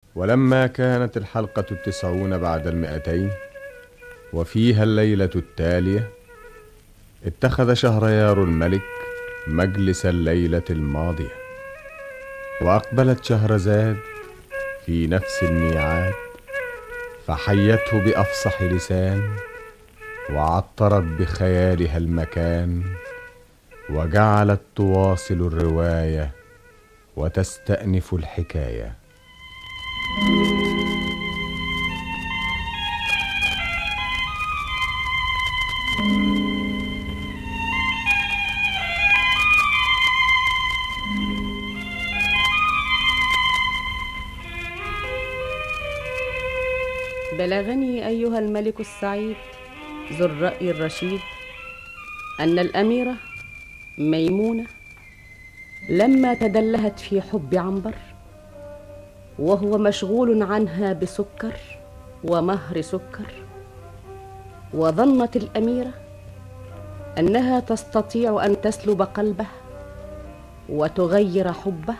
ولما كانت الحلقة 90 بعد 200 وفيها الليلة التالية، اتخذ شهريار الملك مجلس الليلة الماضية، وأقبلت شهرزاد في نفس الميعاد، فحيته بأفصح لسان، وعطرت بخيالها المكان، وجعلت تواصل الرواية وتستأنف الحكاية. بلغني أيها الملك السعيد ذو الرأي الرشيد أن الأميرة ميمونة لما تدلهت في حب عنبر وهو مشغول عنها بسكر ومهر سكر، وظنت الأميرة أنها تستطيع أن تسلب قلبه وتغير حبه،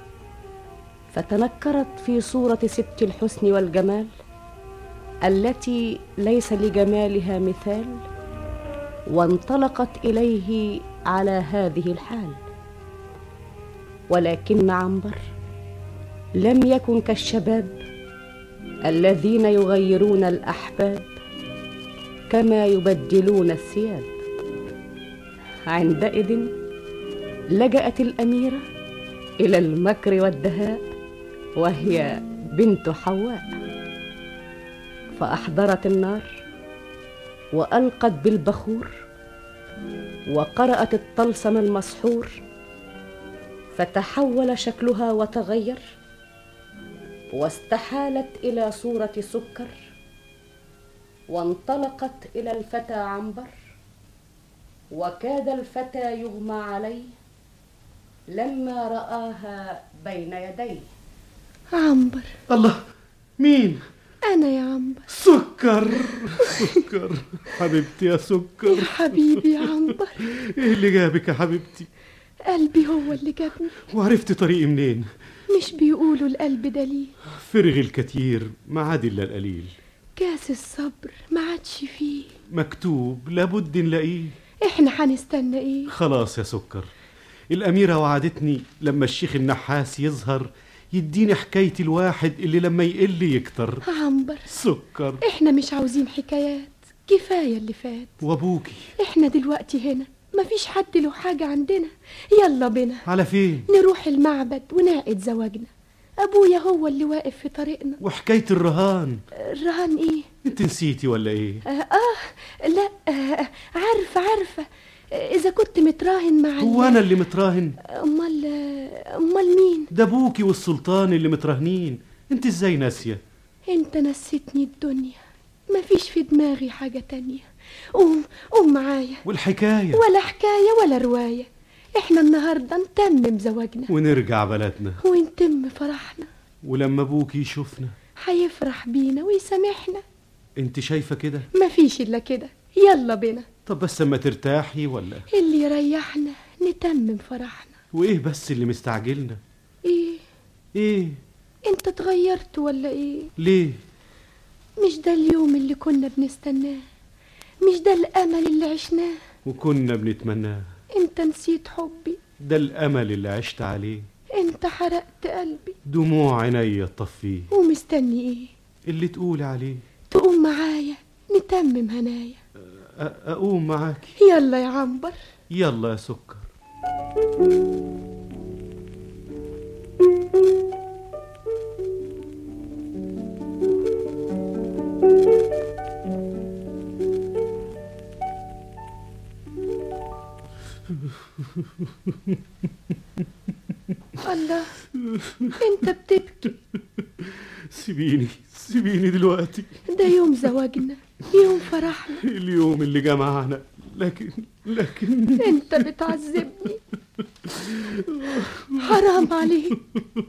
فتنكرت في صورة ست الحسن والجمال التي ليس لجمالها مثال، وانطلقت إليه على هذه الحال. ولكن عنبر لم يكن كالشباب الذين يغيرون الأحباب كما يبدلون الثياب. عندئذ لجأت الأميرة إلى المكر والدهاء، وهي بنت حواء، فأحضرت النار وألقت بالبخور وقرأت الطلسم المسحور، فتحول شكلها وتغير، واستحالت إلى صورة سكر، وانطلقت إلى الفتى عنبر، وكاد الفتى يغمى عليه لما رآها بين يديه. عنبر. الله، مين؟ أنا يا عنبر. سكر. سكر حبيبتي يا سكر. يا حبيبي يا عنبر. ايه اللي جابك يا حبيبتي؟ قلبي هو اللي جابني. وعرفتي طريقي منين؟ مش بيقولوا القلب دليل؟ فرغ الكتير ما عاد الا القليل، كاس الصبر ما عادش فيه، مكتوب لابد نلاقيه. احنا هنستنى ايه؟ خلاص يا سكر، الأميرة وعدتني لما الشيخ النحاس يظهر يديني حكاية الواحد اللي لما يقل يكتر. عنبر. سكر، احنا مش عاوزين حكايات، كفاية اللي فات. وابوكي؟ احنا دلوقتي هنا مفيش حد له حاجة عندنا، يلا بينا. على فين؟ نروح المعبد ونعقد زواجنا، ابويا هو اللي واقف في طريقنا. وحكاية الرهان؟ الرهان ايه؟ انت نسيتي ولا ايه؟ لا عارفة اذا كنت متراهن مع هو انا اللي متراهن؟ امال مين؟ ده ابوكي والسلطان اللي متراهنين، انت ازاي ناسية؟ انت نسيتني الدنيا، مفيش في دماغي حاجة تانية. قوم معايا. والحكاية؟ ولا حكاية ولا رواية، احنا النهاردة نتمم زواجنا ونرجع بلدنا ونتم فرحنا، ولما ابوكي يشوفنا هيفرح بينا ويسامحنا. انت شايفة كده؟ مفيش الا كده، يلا بينا. طب بس اما ترتاحي ولا اللي يريحنا نتمم فرحنا. وايه بس اللي مستعجلنا؟ ايه انت اتغيرت ولا ايه؟ ليه؟ مش ده اليوم اللي كنا بنستناه؟ مش ده الامل اللي عشناه وكنا بنتمناه؟ انت نسيت حبي، ده الامل اللي عشت عليه. انت حرقت قلبي، دموع عينيا تطفيه. ومستني ايه؟ اللي تقولي عليه. تقوم معايا نتمم هنايا. اقوم معاكي؟ يلا يا عنبر. يلا يا سكر. الله، انت بتبكي؟ سيبيني دلوقتي، ده يوم زواجنا، يوم فرحنا، اليوم اللي جمعنا، لكن انت بتعذبني، حرام عليك،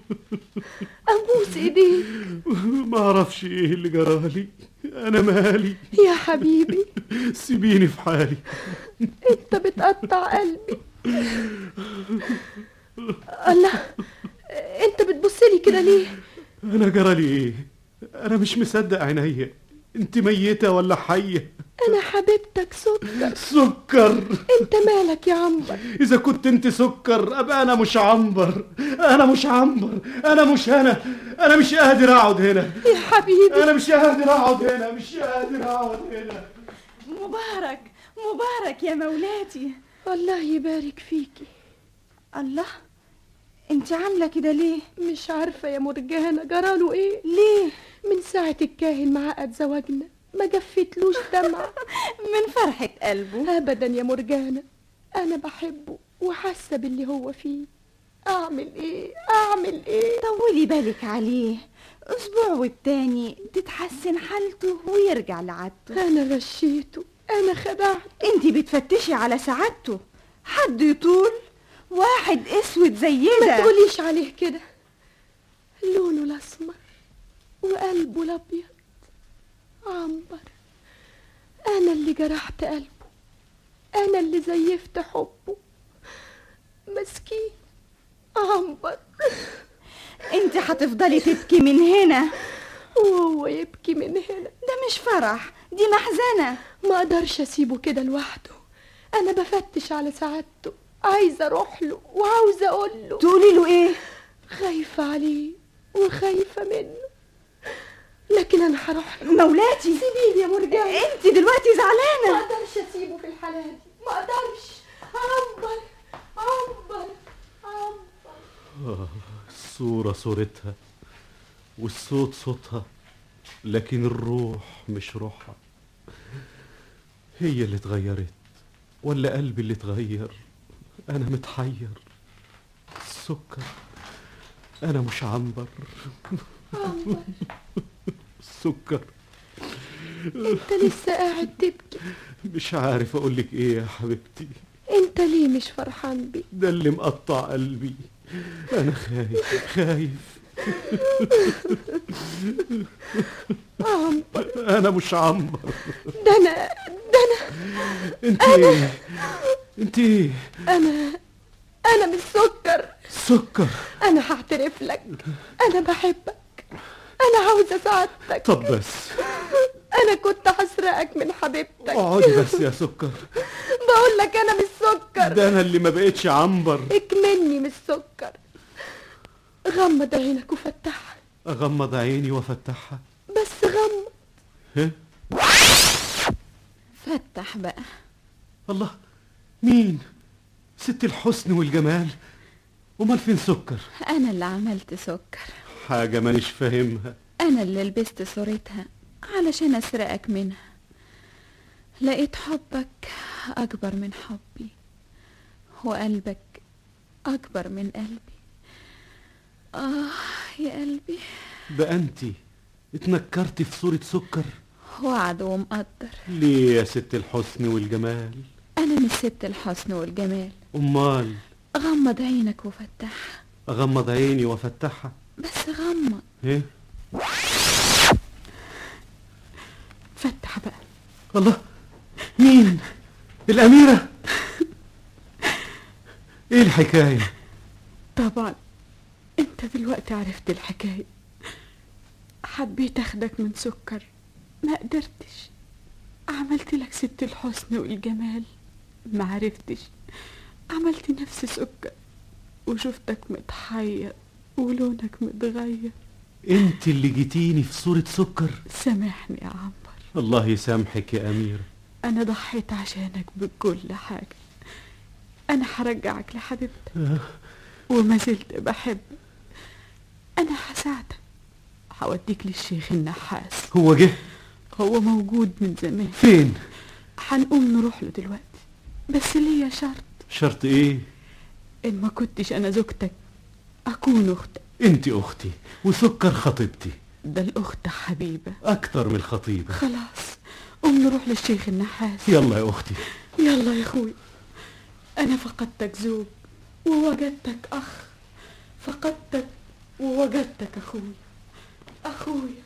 ابوس ايديك. ما اعرفش ايه اللي جرالي، انا مالي يا حبيبي. سيبيني في حالي، انت بتقطع قلبي. الله، انت بتبصلي كده ليه؟ انا جرالي ايه؟ انا مش مصدق عينيا. انت ميتة ولا حية؟ انا حبيبتك سكر. سكر؟ انت مالك يا عنبر؟ اذا كنت انت سكر ابقى انا مش عنبر. انا مش عنبر. انا مش قادر اقعد هنا يا حبيبي. انا مش قادر اقعد هنا. مش قادر اقعد هنا. مبارك مبارك يا مولاتي. الله يبارك فيكي. الله، انت عامله كده ليه؟ مش عارفه يا مرجانه جراله ايه. ليه؟ من ساعه الكاهن مع عقد زواجنا ما جفتلوش دمعه من فرحه قلبه. ابدا يا مرجانه، انا بحبه وحاسه باللي هو فيه. اعمل ايه؟ طولي بالك عليه، اسبوع والتاني تتحسن حالته ويرجع لعادته. انا غشيته، انا خدعته. انت بتفتشي على سعادته. حد يطول واحد اسود زي ده؟ ما تقوليش عليه كده. لونه الاسمر وقلبه الابيض. عنبر، انا اللي جرحت قلبه، انا اللي زيفت حبه. مسكين عنبر. انت هتفضلي تبكي من هنا وهو يبكي من هنا. ده مش فرح، دي محزنة. ما اقدرش اسيبه كده لوحده. انا بفتش على سعادته، عايزه اروح له وعاوزه اقول له. تقولي له ايه؟ خايفه عليه وخايفه منه، لكن انا هروح له. مولاتي سيبيني يا مرجان. انت دلوقتي ما زعلانة. اقدرش اسيبه في الحالة دي، ما اقدرش. عنبر عنبر عنبر. الصورة صورتها والصوت صوتها، لكن الروح مش روحها. هي اللي اتغيرت ولا قلبي اللي اتغير؟ انا متحير. السكر، انا مش عنبر. عنبر، السكر. انت لسه قاعد تبكي؟ مش عارف اقولك ايه يا حبيبتي. انت ليه مش فرحان بي؟ ده اللي مقطع قلبي. انا خايف. عنبر، انا مش عنبر. ده انا انت ايه؟ انا مش سكر. سكر؟ انا هعترف لك، انا بحبك، انا عاوزه سعادتك. طب بس انا كنت هسرقك من حبيبتك. اقعدي بس يا سكر. بقول لك انا مش سكر. ده انا اللي ما بقتش عنبر. اكملني مش سكر. غمض عينك وفتحها. اغمض عيني وافتحها؟ بس غمض. ها؟ فتح بقى. الله، مين؟ ست الحسن والجمال؟ امال فين سكر؟ انا اللي عملت سكر. حاجة مانيش فاهمها. انا اللي لبست صورتها علشان اسرقك منها. لقيت حبك اكبر من حبي وقلبك اكبر من قلبي. يا قلبي. بقى انتي اتنكرتي في صورة سكر؟ وعد ومقدر. ليه يا ست الحسن والجمال؟ انا مش ست الحسن والجمال. امال؟ غمض عينك وفتحها. اغمض عيني وافتحها؟ بس غمض. ايه؟ فتح بقى. الله، مين؟ الأميرة؟ ايه الحكاية؟ طبعا انت دلوقتي عرفت الحكاية. حبيت اخدك من سكر، ما قدرتش. عملت لك ست الحسن والجمال، ما عرفتش. عملت نفس سكر وشفتك متحير ولونك متغير. انت اللي جيتيني في صورة سكر. سامحني يا عنبر. الله يسامحك يا أميرة. انا ضحيت عشانك بكل حاجة. انا هرجعك لحبيبتك وما زلت بحبك. انا هساعدك، هوديك للشيخ النحاس. هو جه؟ هو موجود من زمان. فين؟ هنقوم نروح له دلوقتي، بس ليا شرط. شرط ايه؟ ان ما كنتش انا زوجتك اكون اختك. انت اختي وسكر خطيبتي. ده الاخت حبيبة اكتر من الخطيبة. خلاص قوم نروح للشيخ النحاس. يلا يا اختي. يلا يا اخوي. انا فقدتك زوج ووجدتك اخ، فقدتك ووجدتك اخويا. اخويا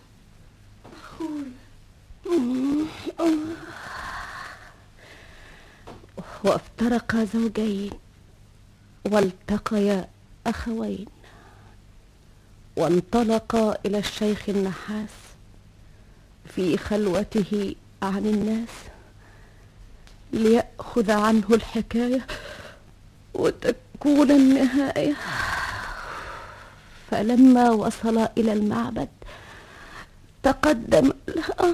وافترقا زوجين والتقيا أخوين، وانطلق إلى الشيخ النحاس في خلوته عن الناس ليأخذ عنه الحكاية وتكون النهاية. فلما وصل إلى المعبد تقدم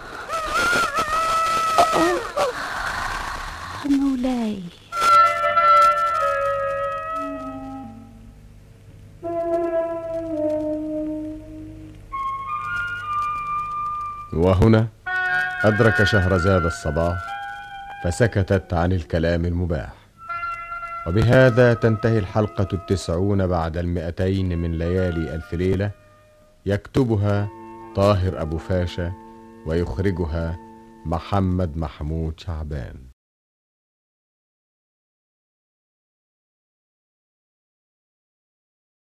مولاي. وهنا أدرك شهرزاد الصباح فسكتت عن الكلام المباح. وبهذا تنتهي الحلقة 90 بعد 200 من ليالي ألف ليلة، يكتبها طاهر أبو فاشا ويخرجها محمد محمود شعبان.